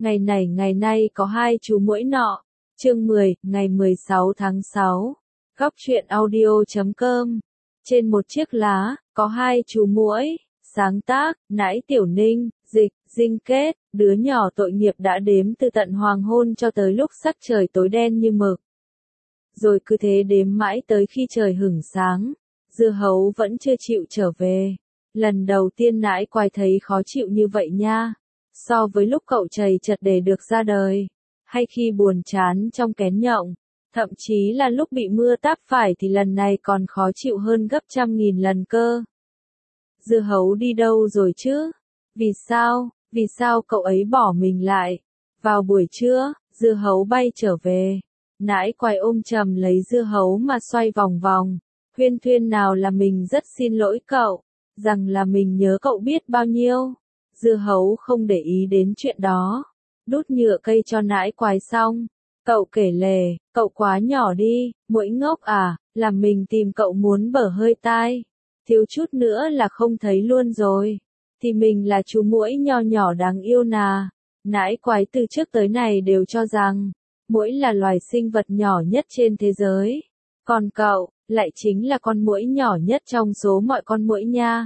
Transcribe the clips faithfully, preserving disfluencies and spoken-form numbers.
Ngày này ngày nay có hai chú muỗi nọ. Chương mười, ngày mười sáu tháng sáu. Góc truyện audio chấm com. Trên một chiếc lá, có hai chú muỗi. Sáng tác, Nãi Tiểu Ninh, dịch, Dinh Kết. Đứa nhỏ tội nghiệp đã đếm từ tận hoàng hôn cho tới lúc sắc trời tối đen như mực. Rồi cứ thế đếm mãi tới khi trời hửng sáng. Dưa hấu vẫn chưa chịu trở về. Lần đầu tiên Nãi Quái thấy khó chịu như vậy nha. So với lúc cậu chầy chật để được ra đời, hay khi buồn chán trong kén nhộng, thậm chí là lúc bị mưa táp phải thì lần này còn khó chịu hơn gấp trăm nghìn lần cơ. Dưa hấu đi đâu rồi chứ? Vì sao, vì sao cậu ấy bỏ mình lại? Vào buổi trưa, dưa hấu bay trở về. Nãi Quái ôm chầm lấy dưa hấu mà xoay vòng vòng. Huyên thuyên nào là mình rất xin lỗi cậu, rằng là mình nhớ cậu biết bao nhiêu. Dưa hấu không để ý đến chuyện đó. Đút nhựa cây cho Nãi Quái xong, cậu kể lể, cậu quá nhỏ đi, muỗi ngốc à, làm mình tìm cậu muốn bở hơi tai. Thiếu chút nữa là không thấy luôn rồi. Thì mình là chú muỗi nho nhỏ đáng yêu nà. Nãi Quái từ trước tới này đều cho rằng, muỗi là loài sinh vật nhỏ nhất trên thế giới. Còn cậu, lại chính là con muỗi nhỏ nhất trong số mọi con muỗi nha.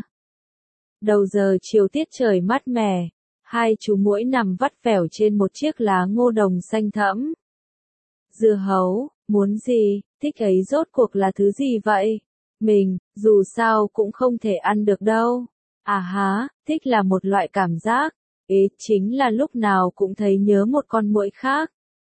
Đầu giờ chiều tiết trời mát mẻ, hai chú muỗi nằm vắt vẻo trên một chiếc lá ngô đồng xanh thẫm. Dưa hấu, muốn gì, thích ấy rốt cuộc là thứ gì vậy? Mình, dù sao cũng không thể ăn được đâu. À há, thích là một loại cảm giác, ế chính là lúc nào cũng thấy nhớ một con muỗi khác.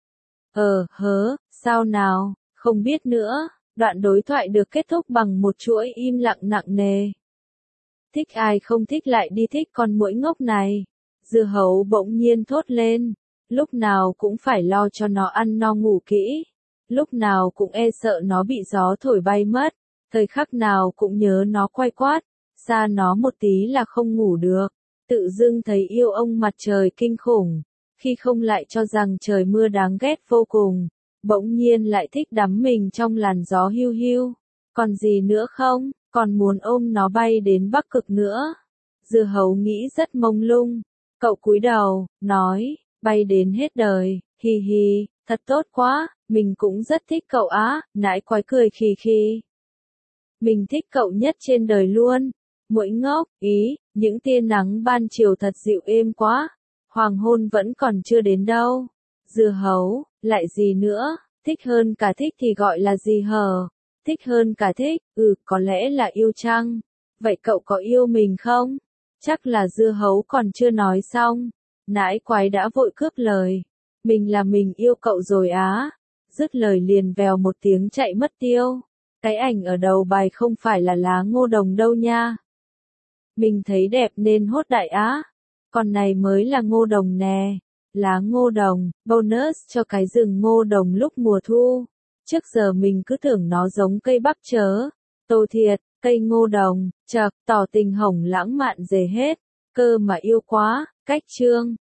Ờ, hớ, sao nào, không biết nữa. Đoạn đối thoại được kết thúc bằng một chuỗi im lặng nặng nề. Thích ai không thích lại đi thích con muỗi ngốc này. Dưa hấu bỗng nhiên thốt lên. Lúc nào cũng phải lo cho nó ăn no ngủ kỹ. Lúc nào cũng e sợ nó bị gió thổi bay mất. Thời khắc nào cũng nhớ nó quay quát. Xa nó một tí là không ngủ được. Tự dưng thấy yêu ông mặt trời kinh khủng. Khi không lại cho rằng trời mưa đáng ghét vô cùng. Bỗng nhiên lại thích đắm mình trong làn gió hiu hiu. Còn gì nữa không? Còn muốn ôm nó bay đến Bắc Cực nữa. Dưa hấu nghĩ rất mông lung. Cậu cúi đầu, nói, bay đến hết đời, hi hi, thật tốt quá, mình cũng rất thích cậu á. Nãi Quái cười khì khì. Mình thích cậu nhất trên đời luôn. Muỗi ngốc, ý, những tia nắng ban chiều thật dịu êm quá. Hoàng hôn vẫn còn chưa đến đâu. Dưa hấu, lại gì nữa, thích hơn cả thích thì gọi là gì hờ? Thích hơn cả thích, ừ, có lẽ là yêu chăng? Vậy cậu có yêu mình không? Chắc là dưa hấu còn chưa nói xong. Nãi Quái đã vội cướp lời. Mình là mình yêu cậu rồi á. Dứt lời liền vèo một tiếng chạy mất tiêu. Cái ảnh ở đầu bài không phải là lá ngô đồng đâu nha. Mình thấy đẹp nên hốt đại á. Còn này mới là ngô đồng nè. Lá ngô đồng, bonus cho cái rừng ngô đồng lúc mùa thu. Trước giờ mình cứ tưởng nó giống cây bắp chớ. Tô thiệt, cây ngô đồng, chậc, tỏ tình hồng lãng mạn dề hết. Cơ mà yêu quá, cách chương.